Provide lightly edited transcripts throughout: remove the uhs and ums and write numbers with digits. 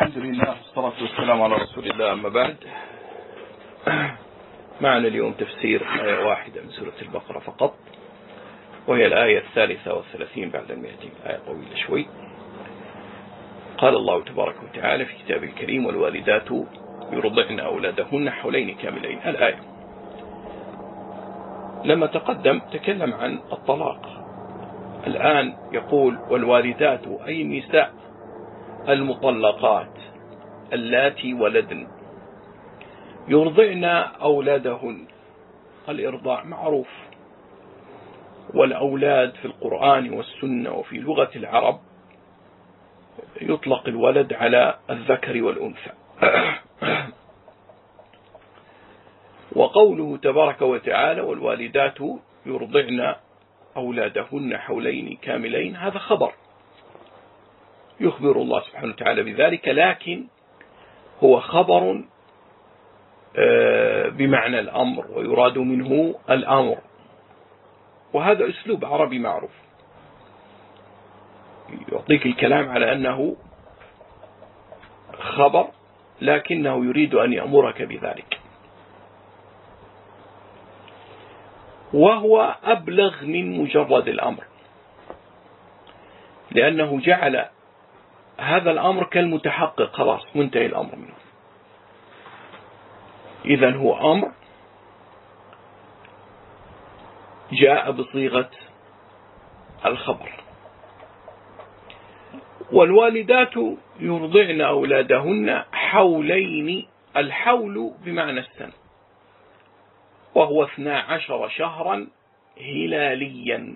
الحمد لله والصلاة والسلام على رسول الله. أما بعد، معنا اليوم تفسير آية واحدة من سورة البقرة فقط، وهي الآية 33 بعد 200. آية طويلة شوي. قال الله تبارك وتعالى في كتابه الكريم: والوالدات يرضعن أولادهن حولين كاملين. الآية لما تكلم عن الطلاق، الآن يقول والوالدات أي النساء المطلقات اللاتي ولدن يرضعن أولادهن. الإرضاع معروف، والأولاد في القرآن والسنة وفي لغة العرب يطلق الولد على الذكر والأنثى. وقوله تبارك وتعالى والوالدات يرضعن أولادهن حولين كاملين، هذا خبر يخبر الله سبحانه وتعالى بذلك، لكن هو خبر بمعنى الأمر، ويراد منه الأمر، وهذا أسلوب عربي معروف يعطيك الكلام على أنه خبر، لكنه يريد أن يأمرك بذلك، وهو أبلغ من مجرد الأمر، لأنه جعل هذا الأمر كالمتحقق، خلاص منتهي الأمر منه. إذن هو أمر جاء بصيغة الخبر. والوالدات يرضعن أولادهن حولين، الحول بمعنى السنة، وهو 12 شهرا هلاليا.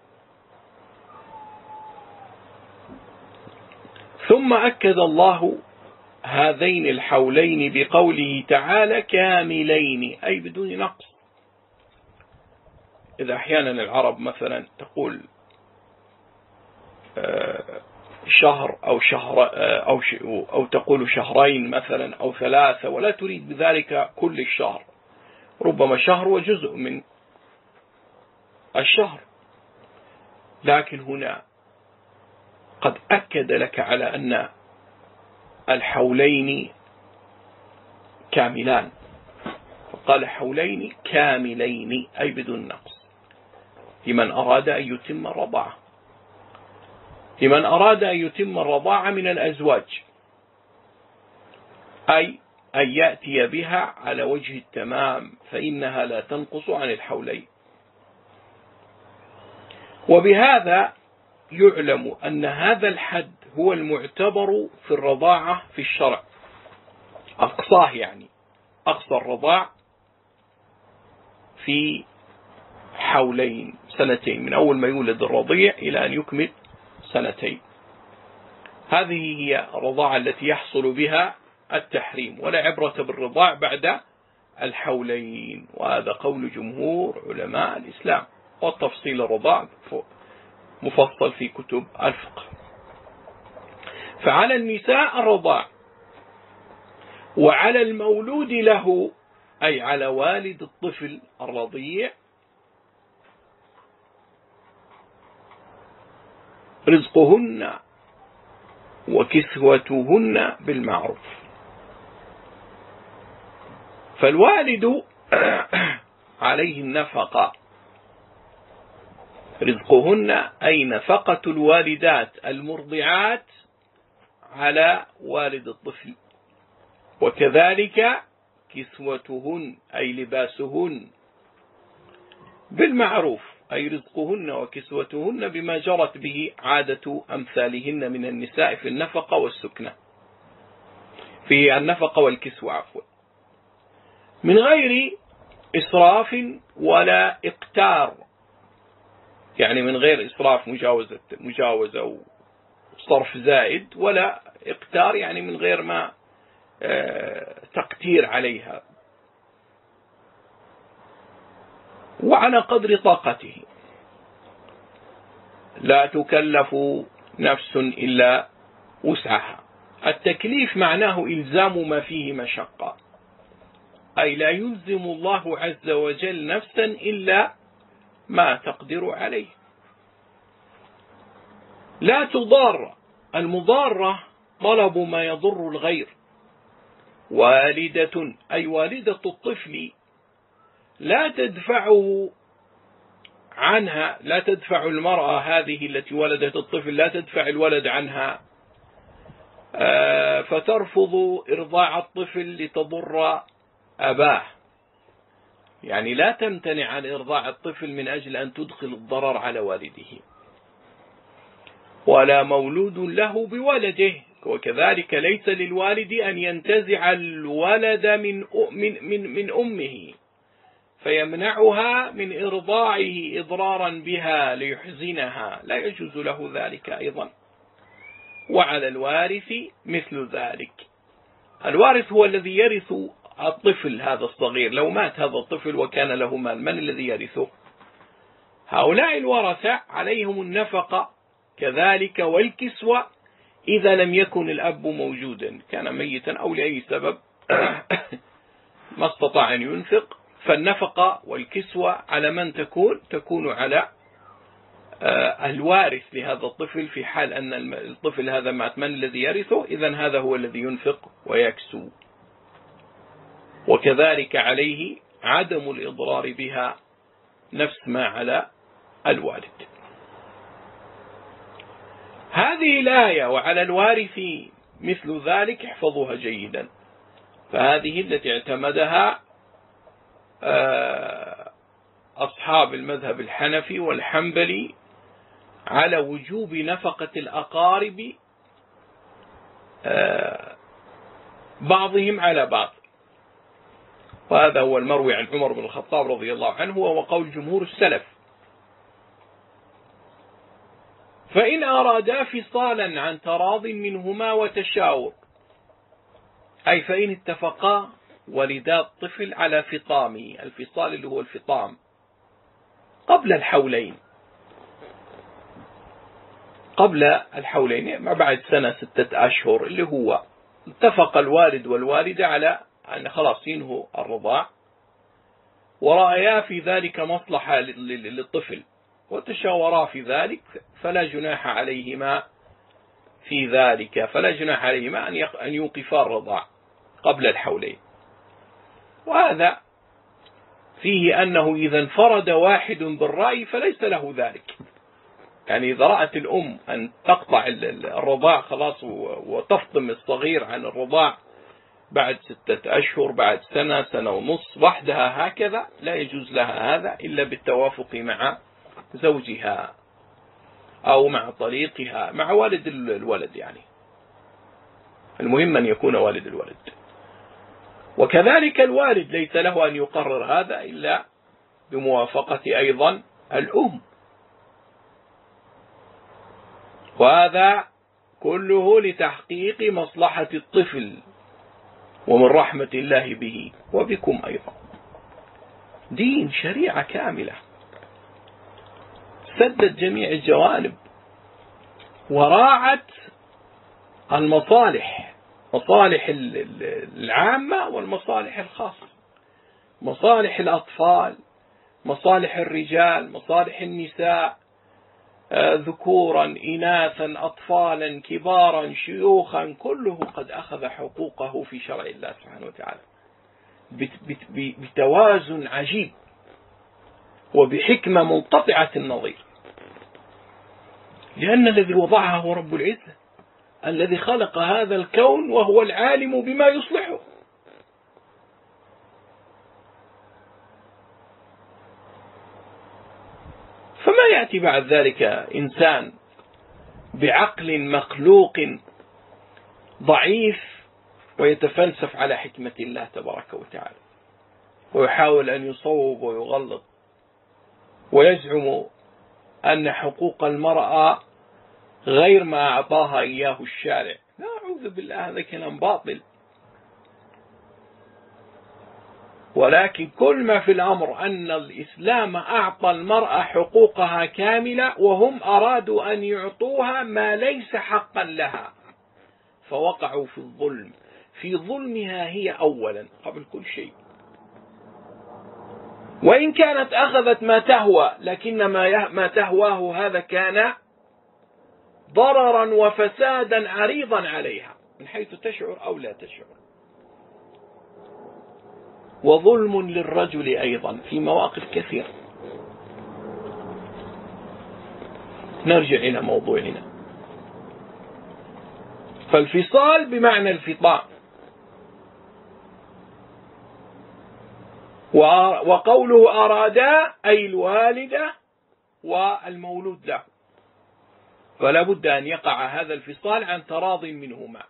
ثم أكد الله هذين الحولين بقوله تعالى كاملين، أي بدون نقص. إذا أحيانا العرب مثلا تقول شهر أو شهر أو تقول شهرين مثلا أو 3، ولا تريد بذلك كل الشهر، ربما شهر وجزء من الشهر، لكن هنا قد أكد لك على أن الحولين كاملان، فقال حولين كاملين أي بدون نقص، لمن أراد أن يتم الرضاعة، لمن أراد أن يتم الرضاعة من الأزواج، أي أن يأتي بها على وجه التمام، فإنها لا تنقص عن الحولين. وبهذا يعلم أن هذا الحد هو المعتبر في الرضاعة في الشرع، أقصاه، يعني أقصى الرضاع في حولين، سنتين، من أول ما يولد الرضيع إلى أن يكمل سنتين. هذه هي الرضاعة التي يحصل بها التحريم، ولا عبرة بالرضاع بعد الحولين، وهذا قول جمهور علماء الإسلام، والتفصيل الرضاع مفصل في كتب الفقه. فعلى النساء الرضاع، وعلى المولود له أي على والد الطفل الرضيع رزقهن وكسوتهن بالمعروف. فالوالد عليه النفقة، رزقهن أي نفقة الوالدات المرضعات على والد الطفل، وكذلك كسوتهن أي لباسهن بالمعروف، أي رزقهن وكسوتهن بما جرت به عادة أمثالهن من النساء في النفقة والسكنة، في النفقة والكسوة عفوا، من غير إسراف ولا إقتار، يعني من غير إسراف مجاوزة وصرف زائد، ولا إقتار يعني من غير ما تقتير عليها، وعلى قدر طاقته، لا تكلف نفس إلا وسعها. التكليف معناه إلزام ما فيه مشقة، أي لا يلزم الله عز وجل نفسا إلا ما تقدر عليه. لا تضار، المضارة طلب ما يضر الغير. والدة أي والدة الطفل لا تدفعه عنها، لا تدفع المرأة هذه التي ولدت الطفل، لا تدفع الولد عنها فترفض إرضاع الطفل لتضر أباه. يعني لا تمتنع عن إرضاع الطفل من أجل أن تدخل الضرر على والده. ولا مولود له بولده، وكذلك ليس للوالد أن ينتزع الولد من أمه فيمنعها من إرضاعه إضرارا بها ليحزنها، لا يجوز له ذلك أيضا. وعلى الوارث مثل ذلك. الوارث هو الذي يرث الطفل هذا الصغير. لو مات هذا الطفل وكان له مال، من الذي يرثه؟ هؤلاء الورثة عليهم النفقة كذلك والكسوة إذا لم يكن الأب موجودا، كان ميتا أو لأي سبب ما استطاع أن ينفق، فالنفقة والكسوة على من تكون على الوارث لهذا الطفل. في حال أن الطفل هذا مات، من الذي يرثه؟ إذن هذا هو الذي ينفق ويكسو. وكذلك عليه عدم الإضرار بها نفس ما على الوالد. هذه الآية وعلى الوارث مثل ذلك احفظوها جيدا، فهذه التي اعتمدها أصحاب المذهب الحنفي والحنبلي على وجوب نفقة الأقارب بعضهم على بعض. وهذا هو المروي عن عمر بن الخطاب رضي الله عنه، وهو قول جمهور السلف. فإن أرادا فصالا عن تراض منهما وتشاور، أي فإن اتفقا والدا الطفل على فطامه، الفصال اللي هو الفطام قبل الحولين، ما بعد سنة 6 أشهر، اللي هو اتفق الوالد والوالدة على أن خلاص ينهوا الرضاع، ورأيا في ذلك مصلحة للطفل وتشاورا في ذلك، فلا جناح عليهما في ذلك، فلا جناح عليهما أن يوقفا الرضاع قبل الحولين. وهذا فيه أنه إذا انفرد واحد بالرأي فليس له ذلك. يعني إذا رأت الأم أن تقطع الرضاع خلاص وتفطم الصغير عن الرضاع بعد 6 أشهر، بعد سنة، سنة ونصف وحدها هكذا، لا يجوز لها هذا إلا بالتوافق مع زوجها أو مع طليقها، مع والد الولد. يعني المهم أن يكون والد الولد. وكذلك الوالد ليس له أن يقرر هذا إلا بموافقة أيضا الأم. وهذا كله لتحقيق مصلحة الطفل ومن رحمة الله به وبكم أيضا. دين شريعة كاملة سدت جميع الجوانب وراعت المصالح، مصالح العامة والمصالح الخاصة، مصالح الأطفال، مصالح الرجال، مصالح النساء، ذكورا إناثا، أطفالا كبارا شيوخا، كله قد أخذ حقوقه في شرع الله سبحانه وتعالى بتوازن عجيب وبحكمة منقطعة النظير، لأن الذي وضعها هو رب العزة الذي خلق هذا الكون وهو العالم بما يصلحه. فما يأتي بعد ذلك إنسان بعقل مخلوق ضعيف ويتفلسف على حكمة الله تبارك وتعالى ويحاول أن يصوب ويغلط ويزعم أن حقوق المرأة غير ما أعطاها إياه الشارع. لا، أعوذ بالله، هذا كلام باطل. ولكن كل ما في الأمر أن الإسلام أعطى المرأة حقوقها كاملة، وهم أرادوا أن يعطوها ما ليس حقا لها، فوقعوا في الظلم، في ظلمها هي أولا قبل كل شيء. وإن كانت أخذت ما تهوى، لكن ما تهواه هذا كان ضررا وفسادا عريضا عليها من حيث تشعر أو لا تشعر، وظلم للرجل أيضا في مواقف كثيرة. نرجع إلى موضوعنا. فالفصال بمعنى الفطام، وقوله أرادا أي الوالدة والمولود له، فلا بد أن يقع هذا الفصال عن تراض منهما.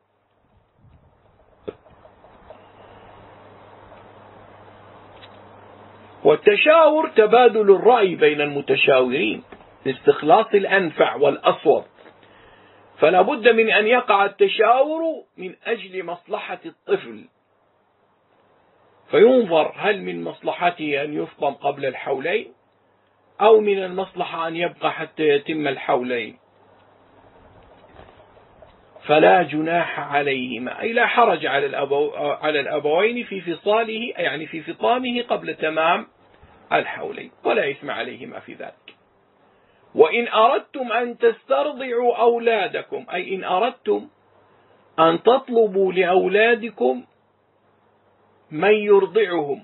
والتشاور تبادل الرأي بين المتشاورين لاستخلاص الأنفع والأصوب، فلا بد من أن يقع التشاور من أجل مصلحة الطفل، فينظر هل من مصلحته أن يفطم قبل الحولين أو من المصلحة أن يبقى حتى يتم الحولين. فلا جناح عليهما أي لا حرج على الأبوين في فصاله، يعني في فطامه قبل تمام الحولين، ولا إثم عليهما في ذلك. وإن أردتم أن تسترضعوا أولادكم، أي إن أردتم أن تطلبوا لأولادكم من يرضعهم،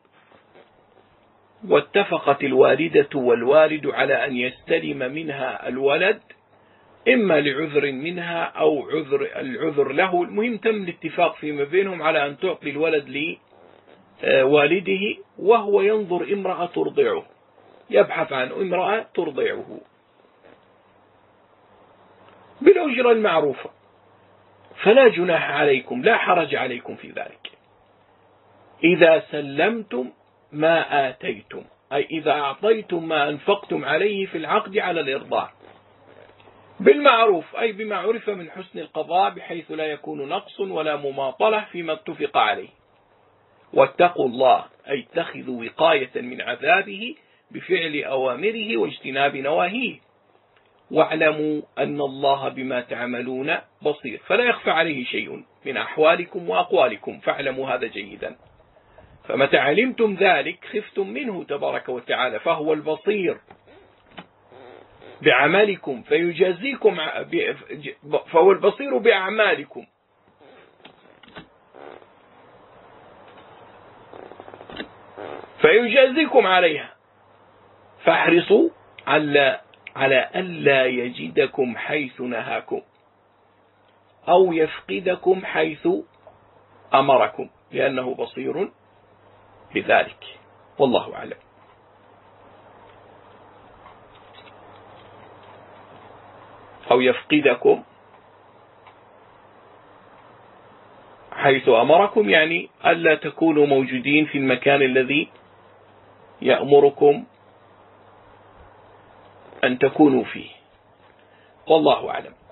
واتفقت الوالدة والوالد على أن يستلم منها الولد إما لعذر منها أو العذر له، المهم تم الاتفاق فيما بينهم على أن تعطي الولد لوالده، وهو ينظر امرأة ترضعه، يبحث عن امرأة ترضعه بالأجرة المعروفة، فلا جناح عليكم، لا حرج عليكم في ذلك إذا سلمتم ما آتيتم، أي إذا أعطيتم ما أنفقتم عليه في العقد على الإرضاع بالمعروف، أي بما عرف من حسن القضاء بحيث لا يكون نقص ولا مماطلة فيما اتفق عليه. واتقوا الله أي اتخذوا وقاية من عذابه بفعل أوامره واجتناب نواهيه، واعلموا أن الله بما تعملون بصير، فلا يخفى عليه شيء من أحوالكم وأقوالكم، فاعلموا هذا جيدا. فمتى علمتم ذلك خفتم منه تبارك وتعالى، فهو البصير بعملكم فيجازيكم، فهو البصير بأعمالكم فيجازيكم عليها، فاحرصوا على ألا يجدكم حيث نهاكم أو يفقدكم حيث أمركم، لأنه بصير بذلك، والله أعلم. أو يفقدكم حيث أمركم، يعني ألا تكونوا موجودين في المكان الذي يأمركم أن تكونوا فيه، والله أعلم.